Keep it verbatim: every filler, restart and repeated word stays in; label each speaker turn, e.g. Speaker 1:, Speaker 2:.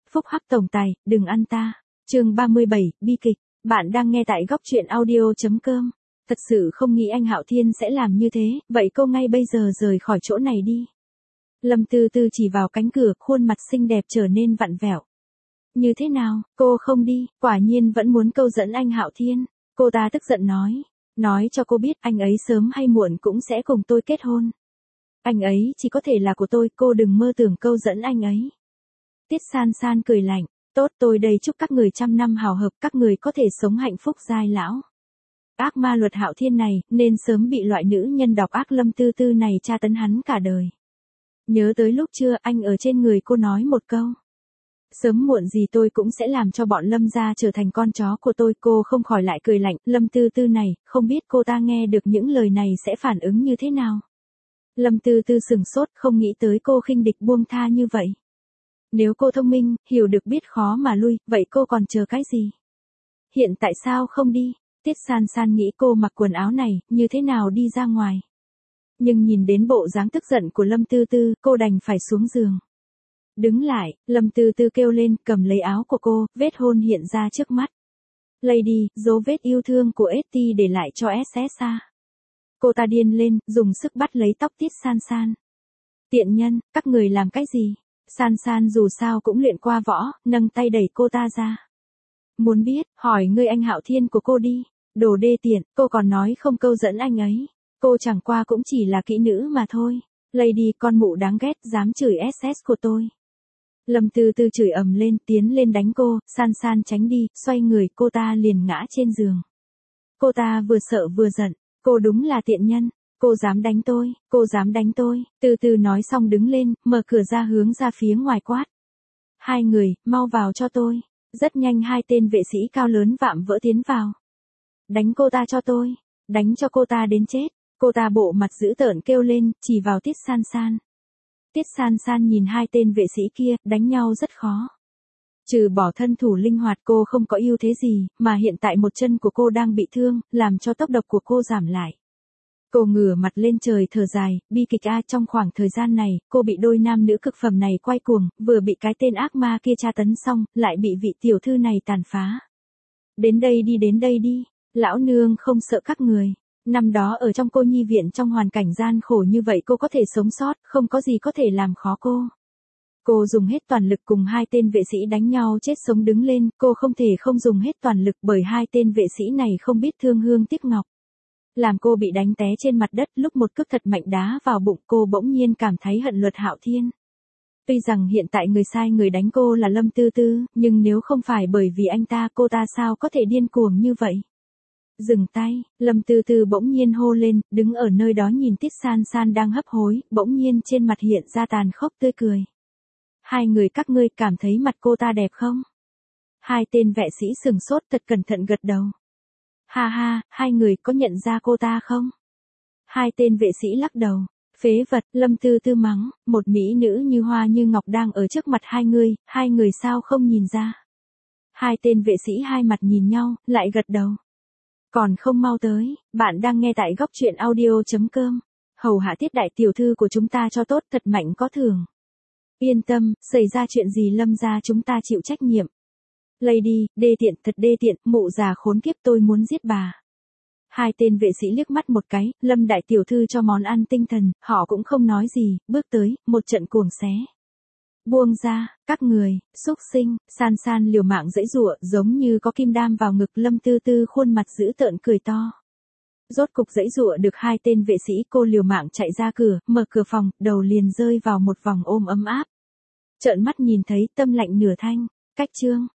Speaker 1: phúc hắc tổng tài, đừng ăn ta. Chương ba mươi bảy, bi kịch. Bạn đang nghe tại góc truyện audio chấm com. Thật sự không nghĩ anh Hạo Thiên sẽ làm như thế, vậy cô ngay bây giờ rời khỏi chỗ này đi. Lâm Tư Tư chỉ vào cánh cửa, khuôn mặt xinh đẹp trở nên vặn vẹo. Như thế nào, cô không đi, quả nhiên vẫn muốn câu dẫn anh Hạo Thiên. Cô ta tức giận nói. Nói cho cô biết anh ấy sớm hay muộn cũng sẽ cùng tôi kết hôn. Anh ấy chỉ có thể là của tôi, cô đừng mơ tưởng câu dẫn anh ấy. Tiết San San cười lạnh. Tốt, tôi đây chúc các người trăm năm hào hợp, các người có thể sống hạnh phúc giai lão. Ác ma luật Hạo Thiên này, nên sớm bị loại nữ nhân độc ác Lâm Tư Tư này tra tấn hắn cả đời. Nhớ tới lúc trưa anh ở trên người cô nói một câu. Sớm muộn gì tôi cũng sẽ làm cho bọn Lâm gia trở thành con chó của tôi. Cô không khỏi lại cười lạnh. Lâm Tư Tư này, không biết cô ta nghe được những lời này sẽ phản ứng như thế nào. Lâm Tư Tư sừng sốt, không nghĩ tới cô khinh địch buông tha như vậy. Nếu cô thông minh, hiểu được biết khó mà lui, vậy cô còn chờ cái gì? Hiện tại sao không đi? Tiết San San nghĩ cô mặc quần áo này, như thế nào đi ra ngoài? Nhưng nhìn đến bộ dáng tức giận của Lâm Tư Tư, cô đành phải xuống giường. Đứng lại, Lâm Tư Tư kêu lên, cầm lấy áo của cô, vết hôn hiện ra trước mắt. Lady, dấu vết yêu thương của ét tê để lại cho ét ét a. Cô ta điên lên, dùng sức bắt lấy tóc Tiết San San. Tiện nhân, các người làm cái gì? San San dù sao cũng luyện qua võ, nâng tay đẩy cô ta ra. Muốn biết, hỏi ngươi anh Hạo Thiên của cô đi. Đồ đê tiện, cô còn nói không câu dẫn anh ấy. Cô chẳng qua cũng chỉ là kỹ nữ mà thôi. Lady, con mụ đáng ghét, dám chửi ét ét của tôi. Lâm Tư Tư chửi ầm lên, tiến lên đánh cô. San San tránh đi, xoay người, cô ta liền ngã trên giường. Cô ta vừa sợ vừa giận. Cô đúng là tiện nhân. Cô dám đánh tôi, cô dám đánh tôi. Từ từ nói xong đứng lên, mở cửa ra hướng ra phía ngoài quát. Hai người, mau vào cho tôi. Rất nhanh hai tên vệ sĩ cao lớn vạm vỡ tiến vào. Đánh cô ta cho tôi. Đánh cho cô ta đến chết. Cô ta bộ mặt dữ tợn kêu lên, chỉ vào Tiết San San. Tiết San San nhìn hai tên vệ sĩ kia, đánh nhau rất khó. Trừ bỏ thân thủ linh hoạt cô không có ưu thế gì, mà hiện tại một chân của cô đang bị thương, làm cho tốc độ của cô giảm lại. Cô ngửa mặt lên trời thở dài, bi kịch a. Trong khoảng thời gian này, cô bị đôi nam nữ cực phẩm này quay cuồng, vừa bị cái tên ác ma kia tra tấn xong, lại bị vị tiểu thư này tàn phá. Đến đây đi đến đây đi, lão nương không sợ các người. Năm đó ở trong cô nhi viện trong hoàn cảnh gian khổ như vậy cô có thể sống sót, không có gì có thể làm khó cô. Cô dùng hết toàn lực cùng hai tên vệ sĩ đánh nhau chết sống đứng lên, cô không thể không dùng hết toàn lực bởi hai tên vệ sĩ này không biết thương hương tiếc ngọc. Làm cô bị đánh té trên mặt đất, lúc một cước thật mạnh đá vào bụng cô bỗng nhiên cảm thấy hận luật Hạo Thiên. Tuy rằng hiện tại người sai người đánh cô là Lâm Tư Tư, nhưng nếu không phải bởi vì anh ta cô ta sao có thể điên cuồng như vậy. Dừng tay, Lâm Tư Tư bỗng nhiên hô lên, đứng ở nơi đó nhìn Tiết San San đang hấp hối, bỗng nhiên trên mặt hiện ra tàn khốc tươi cười. Hai người các ngươi cảm thấy mặt cô ta đẹp không? Hai tên vệ sĩ sừng sốt thật cẩn thận gật đầu. Ha ha, hai người có nhận ra cô ta không? Hai tên vệ sĩ lắc đầu. Phế vật, Lâm Tư Tư mắng, một mỹ nữ như hoa như ngọc đang ở trước mặt hai người, hai người sao không nhìn ra? Hai tên vệ sĩ hai mặt nhìn nhau, lại gật đầu. Còn không mau tới, bạn đang nghe tại góc truyện audio chấm com. Hầu hạ Tiết đại tiểu thư của chúng ta cho tốt, thật mạnh có thưởng. Yên tâm, xảy ra chuyện gì Lâm gia chúng ta chịu trách nhiệm. Lady, đê tiện, thật đê tiện, mụ già khốn kiếp, tôi muốn giết bà. Hai tên vệ sĩ liếc mắt một cái, Lâm đại tiểu thư cho món ăn tinh thần, họ cũng không nói gì, bước tới, một trận cuồng xé. Buông ra, các người, xúc sinh. San San liều mạng giãy giụa, giống như có kim đam vào ngực. Lâm Tư Tư khuôn mặt dữ tợn cười to. Rốt cục giãy giụa được hai tên vệ sĩ, cô liều mạng chạy ra cửa, mở cửa phòng, đầu liền rơi vào một vòng ôm ấm áp. Trợn mắt nhìn thấy, tâm lạnh nửa thanh. Cách chương.